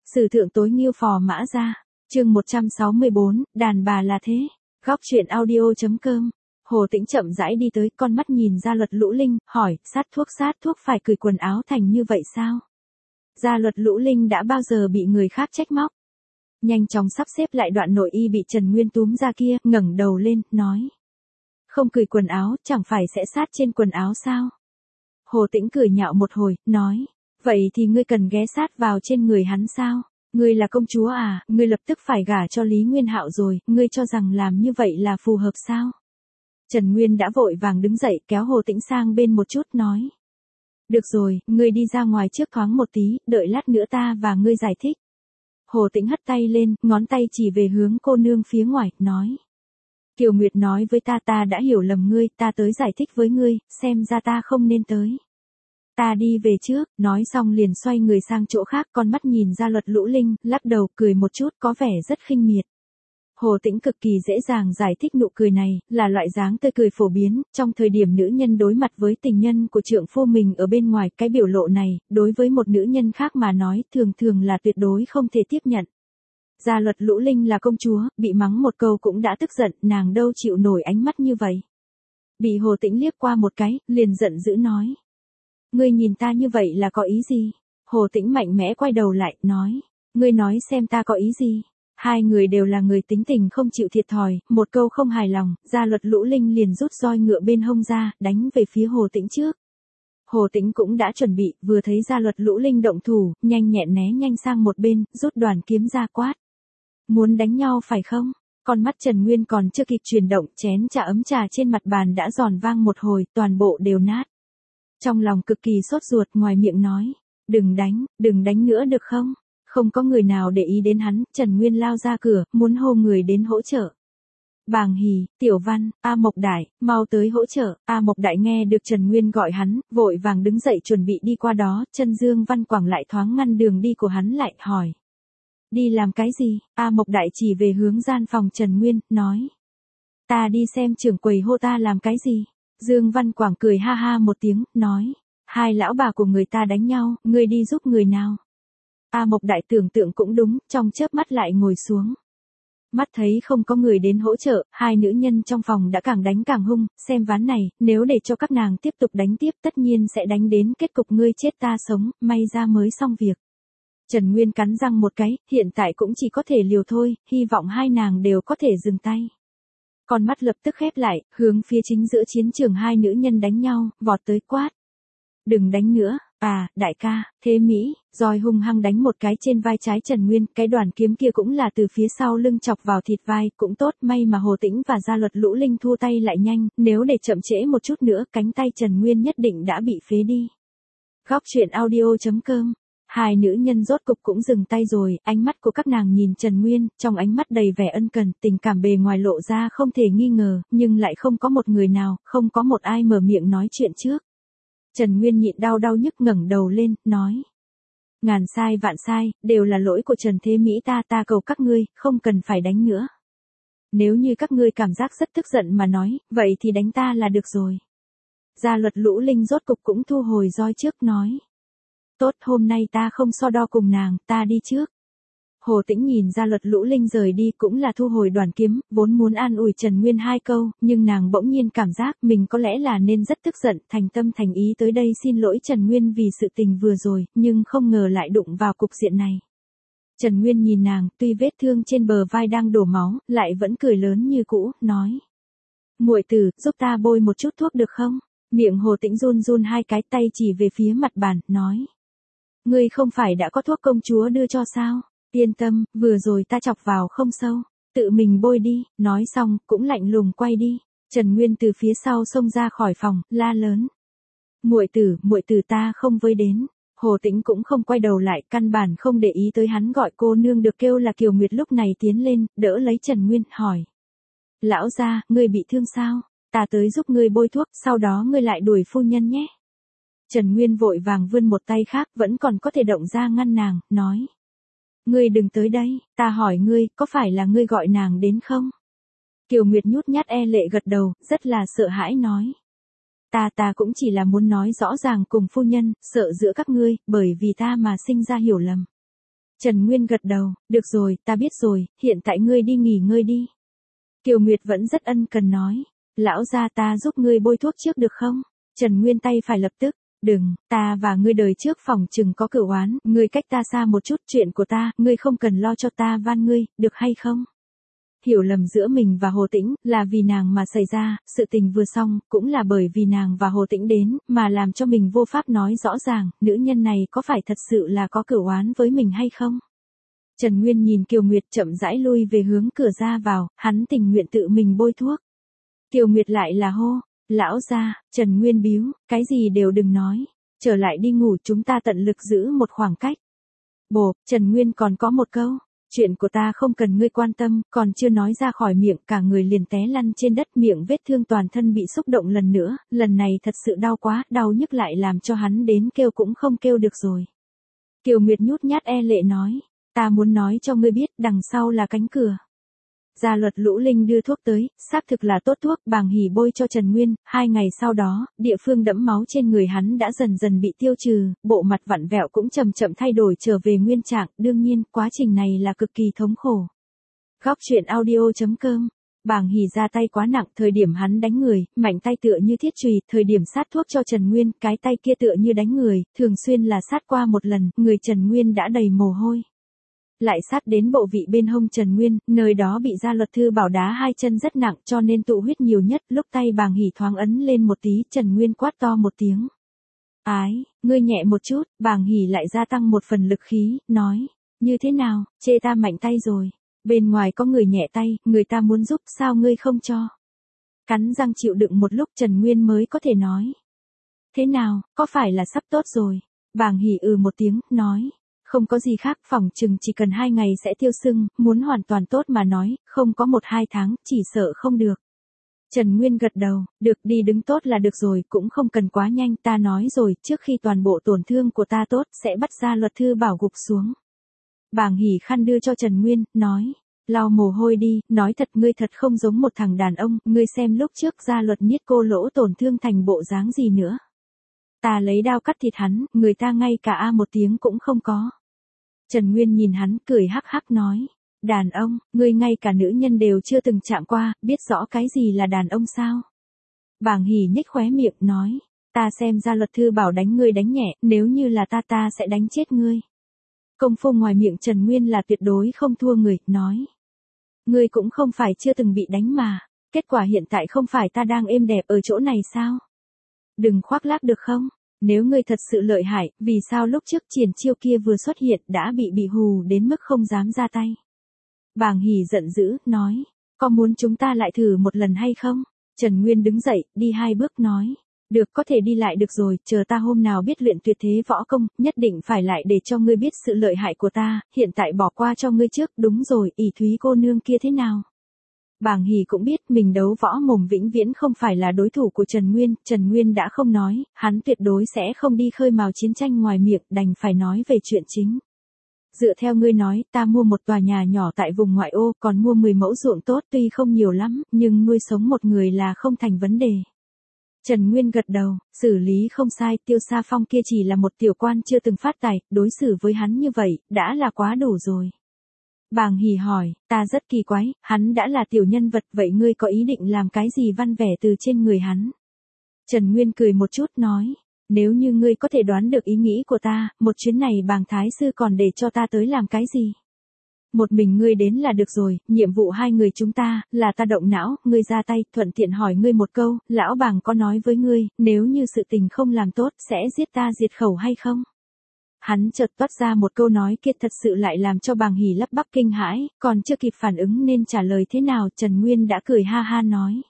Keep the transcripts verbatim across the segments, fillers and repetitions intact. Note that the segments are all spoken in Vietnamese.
Sử thượng tối nghiêu phò mã ra. Chương một trăm sáu mươi bốn, đàn bà là thế. Góc truyện audio.com. Hồ Tĩnh chậm rãi đi tới, con mắt nhìn Gia Luật Lũ Linh, hỏi, sát thuốc sát thuốc phải cởi quần áo thành như vậy sao? Gia Luật Lũ Linh đã bao giờ bị người khác trách móc? Nhanh chóng sắp xếp lại đoạn nội y bị Trần Nguyên túm ra kia, ngẩng đầu lên, nói. Không cởi quần áo, chẳng phải sẽ sát trên quần áo sao? Hồ Tĩnh cười nhạo một hồi, nói. Vậy thì ngươi cần ghé sát vào trên người hắn sao? Ngươi là công chúa à, ngươi lập tức phải gả cho Lý Nguyên Hạo rồi, ngươi cho rằng làm như vậy là phù hợp sao? Trần Nguyên đã vội vàng đứng dậy kéo Hồ Tĩnh sang bên một chút nói. Được rồi, ngươi đi ra ngoài trước thoáng một tí, đợi lát nữa ta và ngươi giải thích. Hồ Tĩnh hất tay lên, ngón tay chỉ về hướng cô nương phía ngoài, nói. Kiều Nguyệt nói với ta ta đã hiểu lầm ngươi, ta tới giải thích với ngươi, xem ra ta không nên tới. Ta đi về trước, nói xong liền xoay người sang chỗ khác, con mắt nhìn Gia Luật Lũ Linh, lắc đầu cười một chút có vẻ rất khinh miệt. Hồ Tĩnh cực kỳ dễ dàng giải thích nụ cười này, là loại dáng tươi cười phổ biến, trong thời điểm nữ nhân đối mặt với tình nhân của trượng phu mình ở bên ngoài, cái biểu lộ này, đối với một nữ nhân khác mà nói, thường thường là tuyệt đối không thể tiếp nhận. Gia Luật Lũ Linh là công chúa, bị mắng một câu cũng đã tức giận, nàng đâu chịu nổi ánh mắt như vậy. Bị Hồ Tĩnh liếc qua một cái, liền giận dữ nói. Ngươi nhìn ta như vậy là có ý gì? Hồ Tĩnh mạnh mẽ quay đầu lại, nói. Ngươi nói xem ta có ý gì? Hai người đều là người tính tình không chịu thiệt thòi, một câu không hài lòng, Gia Luật Lũ Linh liền rút roi ngựa bên hông ra, đánh về phía Hồ Tĩnh trước. Hồ Tĩnh cũng đã chuẩn bị, vừa thấy Gia Luật Lũ Linh động thủ, nhanh nhẹn né nhanh sang một bên, rút đoàn kiếm ra quát. Muốn đánh nhau phải không? Con mắt Trần Nguyên còn chưa kịp chuyển động, chén trà ấm trà trên mặt bàn đã giòn vang một hồi, toàn bộ đều nát. Trong lòng cực kỳ sốt ruột, ngoài miệng nói, đừng đánh, đừng đánh nữa được không? Không có người nào để ý đến hắn, Trần Nguyên lao ra cửa, muốn hô người đến hỗ trợ. Bàng Hì, Tiểu Văn, A Mộc Đại, mau tới hỗ trợ. A Mộc Đại nghe được Trần Nguyên gọi hắn, vội vàng đứng dậy chuẩn bị đi qua đó, chân Dương Văn Quảng lại thoáng ngăn đường đi của hắn lại, hỏi. Đi làm cái gì? A Mộc Đại chỉ về hướng gian phòng Trần Nguyên, nói. Ta đi xem trưởng quầy hô ta làm cái gì? Dương Văn Quảng cười ha ha một tiếng, nói. Hai lão bà của người ta đánh nhau, ngươi đi giúp người nào? A Mộc Đại tưởng tượng cũng đúng, trong chớp mắt lại ngồi xuống. Mắt thấy không có người đến hỗ trợ, hai nữ nhân trong phòng đã càng đánh càng hung, xem ván này, nếu để cho các nàng tiếp tục đánh tiếp tất nhiên sẽ đánh đến kết cục ngươi chết ta sống, may ra mới xong việc. Trần Nguyên cắn răng một cái, hiện tại cũng chỉ có thể liều thôi, hy vọng hai nàng đều có thể dừng tay. Con mắt lập tức khép lại, hướng phía chính giữa chiến trường hai nữ nhân đánh nhau, vọt tới quát. Đừng đánh nữa, à, đại ca, thế Mỹ, roi hung hăng đánh một cái trên vai trái Trần Nguyên, cái đoàn kiếm kia cũng là từ phía sau lưng chọc vào thịt vai, cũng tốt, may mà Hồ Tĩnh và Gia Luật Lũ Linh thua tay lại nhanh, nếu để chậm trễ một chút nữa, cánh tay Trần Nguyên nhất định đã bị phế đi. Góc truyện audio.com. Hai nữ nhân rốt cục cũng dừng tay rồi, ánh mắt của các nàng nhìn Trần Nguyên, trong ánh mắt đầy vẻ ân cần, tình cảm bề ngoài lộ ra không thể nghi ngờ, nhưng lại không có một người nào, không có một ai mở miệng nói chuyện trước. Trần Nguyên nhịn đau đau nhức ngẩng đầu lên, nói. Ngàn sai vạn sai, đều là lỗi của Trần Thế Mỹ ta ta cầu các ngươi, không cần phải đánh nữa. Nếu như các ngươi cảm giác rất tức giận mà nói, vậy thì đánh ta là được rồi. Gia Luật Lũ Linh rốt cục cũng thu hồi roi trước nói. Tốt, hôm nay ta không so đo cùng nàng, ta đi trước. Hồ Tĩnh nhìn Gia Luật Lũ Linh rời đi cũng là thu hồi đoàn kiếm, vốn muốn an ủi Trần Nguyên hai câu, nhưng nàng bỗng nhiên cảm giác mình có lẽ là nên rất tức giận, thành tâm thành ý tới đây xin lỗi Trần Nguyên vì sự tình vừa rồi, nhưng không ngờ lại đụng vào cục diện này. Trần Nguyên nhìn nàng, tuy vết thương trên bờ vai đang đổ máu, lại vẫn cười lớn như cũ, nói. Muội tử, giúp ta bôi một chút thuốc được không? Miệng Hồ Tĩnh run run hai cái, tay chỉ về phía mặt bàn, nói. Ngươi không phải đã có thuốc công chúa đưa cho sao? Yên tâm, vừa rồi ta chọc vào không sâu, tự mình bôi đi, nói xong, cũng lạnh lùng quay đi. Trần Nguyên từ phía sau xông ra khỏi phòng, la lớn. Muội tử, muội tử ta không với đến. Hồ Tĩnh cũng không quay đầu lại, căn bản không để ý tới hắn gọi cô nương được kêu là Kiều Nguyệt lúc này tiến lên, đỡ lấy Trần Nguyên, hỏi. Lão gia, ngươi bị thương sao? Ta tới giúp ngươi bôi thuốc, sau đó ngươi lại đuổi phu nhân nhé. Trần Nguyên vội vàng vươn một tay khác, vẫn còn có thể động ra ngăn nàng, nói. Ngươi đừng tới đây, ta hỏi ngươi, có phải là ngươi gọi nàng đến không? Kiều Nguyệt nhút nhát e lệ gật đầu, rất là sợ hãi nói. Ta ta cũng chỉ là muốn nói rõ ràng cùng phu nhân, sợ giữa các ngươi, bởi vì ta mà sinh ra hiểu lầm. Trần Nguyên gật đầu, được rồi, ta biết rồi, hiện tại ngươi đi nghỉ ngơi đi. Kiều Nguyệt vẫn rất ân cần nói, lão gia ta giúp ngươi bôi thuốc trước được không? Trần Nguyên tay phải lập tức, đừng, ta và ngươi đời trước phòng chừng có cửu oán, ngươi cách ta xa một chút, chuyện của ta, ngươi không cần lo cho ta van ngươi, được hay không? Hiểu lầm giữa mình và Hồ Tĩnh, là vì nàng mà xảy ra, sự tình vừa xong, cũng là bởi vì nàng và Hồ Tĩnh đến, mà làm cho mình vô pháp nói rõ ràng, nữ nhân này có phải thật sự là có cửu oán với mình hay không? Trần Nguyên nhìn Kiều Nguyệt chậm rãi lui về hướng cửa ra vào, hắn tình nguyện tự mình bôi thuốc. Kiều Nguyệt lại là hô, lão gia, Trần Nguyên biếu, cái gì đều đừng nói, trở lại đi ngủ, chúng ta tận lực giữ một khoảng cách. Bồ, Trần Nguyên còn có một câu, chuyện của ta không cần ngươi quan tâm, còn chưa nói ra khỏi miệng, cả người liền té lăn trên đất, miệng vết thương toàn thân bị xúc động lần nữa, lần này thật sự đau quá, đau nhức lại làm cho hắn đến kêu cũng không kêu được rồi. Kiều Nguyệt nhút nhát e lệ nói, ta muốn nói cho ngươi biết, đằng sau là cánh cửa. Gia Luật Lũ Linh đưa thuốc tới, xác thực là tốt thuốc, Bàng Hỉ bôi cho Trần Nguyên, hai ngày sau đó, địa phương đẫm máu trên người hắn đã dần dần bị tiêu trừ, bộ mặt vặn vẹo cũng chậm chậm thay đổi trở về nguyên trạng, đương nhiên, quá trình này là cực kỳ thống khổ. Góc truyện audio chấm com. Bàng Hỉ ra tay quá nặng, thời điểm hắn đánh người, mạnh tay tựa như thiết chùy, thời điểm sát thuốc cho Trần Nguyên, cái tay kia tựa như đánh người, thường xuyên là sát qua một lần, người Trần Nguyên đã đầy mồ hôi. Lại sát đến bộ vị bên hông Trần Nguyên, nơi đó bị Gia Luật Thư Bảo đá hai chân rất nặng cho nên tụ huyết nhiều nhất, lúc tay Bàng Hỉ thoáng ấn lên một tí, Trần Nguyên quát to một tiếng. Ái, ngươi nhẹ một chút, Bàng Hỉ lại gia tăng một phần lực khí, nói, như thế nào, chê ta mạnh tay rồi, bên ngoài có người nhẹ tay, người ta muốn giúp, sao ngươi không cho? Cắn răng chịu đựng một lúc Trần Nguyên mới có thể nói. Thế nào, có phải là sắp tốt rồi? Bàng Hỉ ừ một tiếng, nói. Không có gì khác, phòng chừng chỉ cần hai ngày sẽ tiêu sưng, muốn hoàn toàn tốt mà nói, không có một hai tháng, chỉ sợ không được. Trần Nguyên gật đầu, được, đi đứng tốt là được rồi, cũng không cần quá nhanh, ta nói rồi, trước khi toàn bộ tổn thương của ta tốt, sẽ bắt Gia Luật Thư Bảo gục xuống. Bàng Hỉ khăn đưa cho Trần Nguyên, nói, lau mồ hôi đi, nói thật ngươi thật không giống một thằng đàn ông, ngươi xem lúc trước Gia Luật Niết cô lỗ tổn thương thành bộ dáng gì nữa. Ta lấy đao cắt thịt hắn, người ta ngay cả a một tiếng cũng không có. Trần Nguyên nhìn hắn cười hắc hắc nói, đàn ông, ngươi ngay cả nữ nhân đều chưa từng chạm qua, biết rõ cái gì là đàn ông sao? Bàng Hỉ nhếch khóe miệng nói, ta xem Gia Luật Thư Bảo đánh ngươi đánh nhẹ, nếu như là ta ta sẽ đánh chết ngươi. Công phu ngoài miệng Trần Nguyên là tuyệt đối không thua người, nói. Ngươi cũng không phải chưa từng bị đánh mà, kết quả hiện tại không phải ta đang êm đẹp ở chỗ này sao? Đừng khoác lác được không? Nếu ngươi thật sự lợi hại, vì sao lúc trước triển chiêu kia vừa xuất hiện đã bị bị hù đến mức không dám ra tay? Bàng Hỉ giận dữ, nói, có muốn chúng ta lại thử một lần hay không? Trần Nguyên đứng dậy, đi hai bước nói, được, có thể đi lại được rồi, chờ ta hôm nào biết luyện tuyệt thế võ công, nhất định phải lại để cho ngươi biết sự lợi hại của ta, hiện tại bỏ qua cho ngươi trước, đúng rồi, ỷ Thúy cô nương kia thế nào? Bàng Hỉ cũng biết mình đấu võ mồm vĩnh viễn không phải là đối thủ của Trần Nguyên, Trần Nguyên đã không nói, hắn tuyệt đối sẽ không đi khơi mào chiến tranh ngoài miệng, đành phải nói về chuyện chính. Dựa theo ngươi nói, ta mua một tòa nhà nhỏ tại vùng ngoại ô, còn mua mười mẫu ruộng tốt, tuy không nhiều lắm, nhưng nuôi sống một người là không thành vấn đề. Trần Nguyên gật đầu, xử lý không sai, Tiêu Sa Phong kia chỉ là một tiểu quan chưa từng phát tài, đối xử với hắn như vậy, đã là quá đủ rồi. Bàng Hỉ hỏi, ta rất kỳ quái, hắn đã là tiểu nhân vật, vậy ngươi có ý định làm cái gì văn vẻ từ trên người hắn? Trần Nguyên cười một chút nói, nếu như ngươi có thể đoán được ý nghĩ của ta, một chuyến này Bàng Thái Sư còn để cho ta tới làm cái gì? Một mình ngươi đến là được rồi, nhiệm vụ hai người chúng ta, là ta động não, ngươi ra tay, thuận tiện hỏi ngươi một câu, lão Bàng có nói với ngươi, nếu như sự tình không làm tốt, sẽ giết ta diệt khẩu hay không? Hắn chợt toát ra một câu nói kia thật sự lại làm cho Bàng Hỉ lắp bắp kinh hãi, còn chưa kịp phản ứng nên trả lời thế nào, Trần Nguyên đã cười ha ha nói.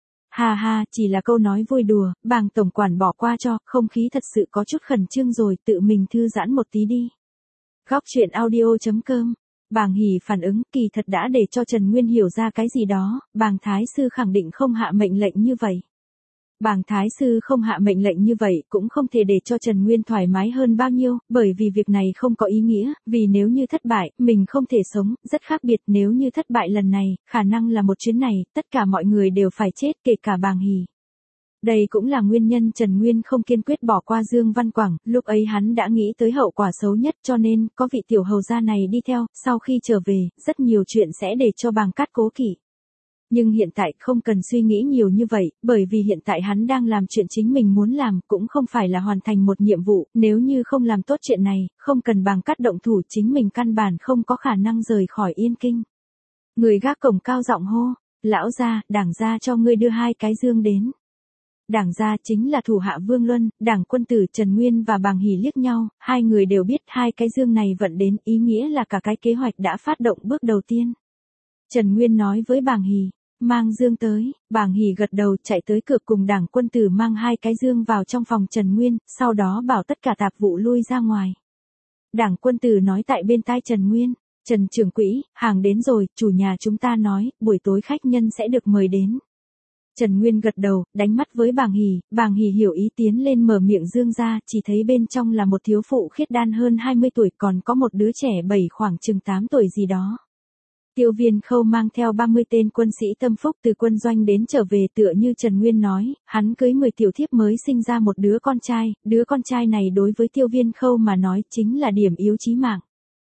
Ha ha, chỉ là câu nói vui đùa, Bàng tổng quản bỏ qua cho, không khí thật sự có chút khẩn trương rồi, tự mình thư giãn một tí đi. Góc truyện audio chấm com. Bàng Hỉ phản ứng, kỳ thật đã để cho Trần Nguyên hiểu ra cái gì đó, Bàng Thái Sư khẳng định không hạ mệnh lệnh như vậy. Bàng Thái Sư không hạ mệnh lệnh như vậy cũng không thể để cho Trần Nguyên thoải mái hơn bao nhiêu, bởi vì việc này không có ý nghĩa, vì nếu như thất bại, mình không thể sống, rất khác biệt, nếu như thất bại lần này, khả năng là một chuyến này, tất cả mọi người đều phải chết, kể cả Bàng Hỉ. Đây cũng là nguyên nhân Trần Nguyên không kiên quyết bỏ qua Dương Văn Quảng, lúc ấy hắn đã nghĩ tới hậu quả xấu nhất cho nên có vị tiểu hầu gia này đi theo, sau khi trở về, rất nhiều chuyện sẽ để cho Bàng Cát cố kỵ. Nhưng hiện tại không cần suy nghĩ nhiều như vậy, bởi vì hiện tại hắn đang làm chuyện chính mình muốn làm, cũng không phải là hoàn thành một nhiệm vụ, nếu như không làm tốt chuyện này, không cần Bàng Cát động thủ chính mình căn bản không có khả năng rời khỏi Yên Kinh. Người gác cổng cao giọng hô, lão gia, đảng gia cho ngươi đưa hai cái dương đến. Đảng gia chính là thủ hạ Vương Luân, đảng quân tử Trần Nguyên và Bàng Hỷ liếc nhau, hai người đều biết hai cái dương này vận đến, ý nghĩa là cả cái kế hoạch đã phát động bước đầu tiên. Trần Nguyên nói với Bàng Hỷ, mang dương tới, Bàng Hỷ gật đầu chạy tới cửa cùng đảng quân tử mang hai cái dương vào trong phòng Trần Nguyên, sau đó bảo tất cả tạp vụ lui ra ngoài. Đảng quân tử nói tại bên tai Trần Nguyên, Trần trưởng quỹ, hàng đến rồi, chủ nhà chúng ta nói, buổi tối khách nhân sẽ được mời đến. Trần Nguyên gật đầu, đánh mắt với Bàng Hỷ, Bàng Hỷ hiểu ý tiến lên mở miệng dương ra, chỉ thấy bên trong là một thiếu phụ khiết đan hơn hai mươi tuổi còn có một đứa trẻ bảy khoảng chừng tám tuổi gì đó. Tiêu Viên Khâu mang theo ba mươi tên quân sĩ tâm phúc từ quân doanh đến trở về tựa như Trần Nguyên nói, hắn cưới mười tiểu thiếp mới sinh ra một đứa con trai, đứa con trai này đối với Tiêu Viên Khâu mà nói chính là điểm yếu chí mạng.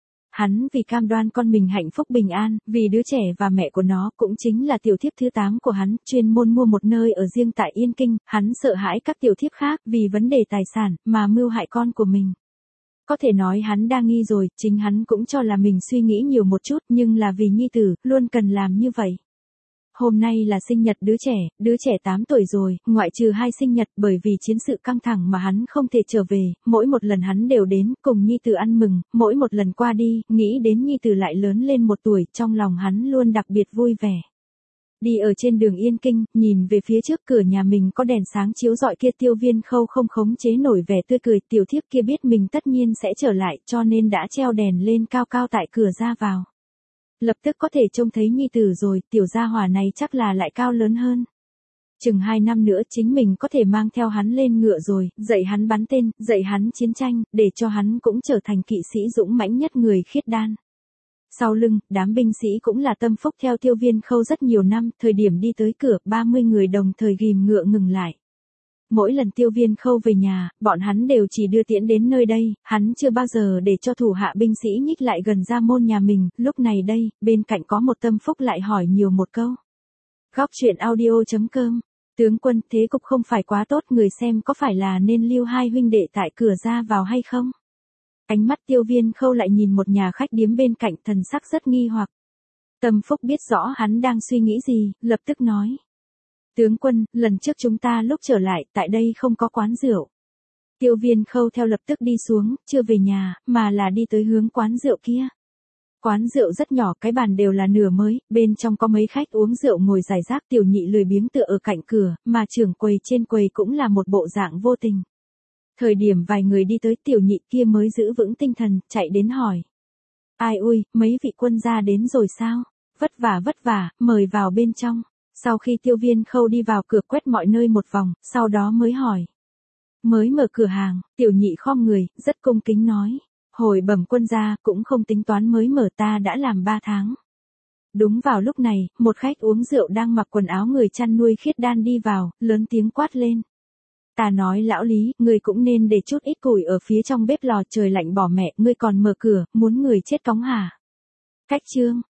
Hắn vì cam đoan con mình hạnh phúc bình an, vì đứa trẻ và mẹ của nó cũng chính là tiểu thiếp thứ tám của hắn, chuyên môn mua một nơi ở riêng tại Yên Kinh, hắn sợ hãi các tiểu thiếp khác vì vấn đề tài sản mà mưu hại con của mình. Có thể nói hắn đa nghi rồi, chính hắn cũng cho là mình suy nghĩ nhiều một chút nhưng là vì nhi tử, luôn cần làm như vậy. Hôm nay là sinh nhật đứa trẻ, đứa trẻ tám tuổi rồi, ngoại trừ hai sinh nhật bởi vì chiến sự căng thẳng mà hắn không thể trở về, mỗi một lần hắn đều đến, cùng nhi tử ăn mừng, mỗi một lần qua đi, nghĩ đến nhi tử lại lớn lên một tuổi, trong lòng hắn luôn đặc biệt vui vẻ. Đi ở trên đường Yên Kinh, nhìn về phía trước cửa nhà mình có đèn sáng chiếu rọi kia Tiêu Viên Khâu không khống chế nổi vẻ tươi cười, tiểu thiếp kia biết mình tất nhiên sẽ trở lại cho nên đã treo đèn lên cao cao tại cửa ra vào. Lập tức có thể trông thấy nhi tử rồi, tiểu gia hỏa này chắc là lại cao lớn hơn. Chừng hai năm nữa chính mình có thể mang theo hắn lên ngựa rồi, dạy hắn bắn tên, dạy hắn chiến tranh, để cho hắn cũng trở thành kỵ sĩ dũng mãnh nhất người khiết đan. Sau lưng, đám binh sĩ cũng là tâm phúc theo Tiêu Viên Khâu rất nhiều năm, thời điểm đi tới cửa, ba mươi người đồng thời ghim ngựa ngừng lại. Mỗi lần Tiêu Viên Khâu về nhà, bọn hắn đều chỉ đưa tiễn đến nơi đây, hắn chưa bao giờ để cho thủ hạ binh sĩ nhích lại gần ra môn nhà mình, lúc này đây, bên cạnh có một tâm phúc lại hỏi nhiều một câu. Góc truyện audio chấm com, tướng quân, thế cục không phải quá tốt, người xem có phải là nên lưu hai huynh đệ tại cửa ra vào hay không? Ánh mắt Tiêu Viên Khâu lại nhìn một nhà khách điếm bên cạnh, thần sắc rất nghi hoặc. Tâm phúc biết rõ hắn đang suy nghĩ gì, lập tức nói. Tướng quân, lần trước chúng ta lúc trở lại, tại đây không có quán rượu. Tiêu Viên Khâu theo lập tức đi xuống, chưa về nhà, mà là đi tới hướng quán rượu kia. Quán rượu rất nhỏ, cái bàn đều là nửa mới, bên trong có mấy khách uống rượu ngồi rải rác, tiểu nhị lười biếng tựa ở cạnh cửa, mà trưởng quầy trên quầy cũng là một bộ dạng vô tình. Thời điểm vài người đi tới, tiểu nhị kia mới giữ vững tinh thần, chạy đến hỏi. Ai ui, mấy vị quân gia đến rồi sao? Vất vả vất vả, mời vào bên trong. Sau khi Tiêu Viên Khâu đi vào cửa quét mọi nơi một vòng, sau đó mới hỏi. Mới mở cửa hàng, tiểu nhị khom người, rất cung kính nói. Hồi bẩm quân gia, cũng không tính toán mới mở, ta đã làm ba tháng. Đúng vào lúc này, một khách uống rượu đang mặc quần áo người chăn nuôi khiết đan đi vào, lớn tiếng quát lên. Ta nói lão Lý, ngươi cũng nên để chút ít củi ở phía trong bếp lò, trời lạnh bỏ mẹ, ngươi còn mở cửa, muốn người chết cóng hả? Cách trương,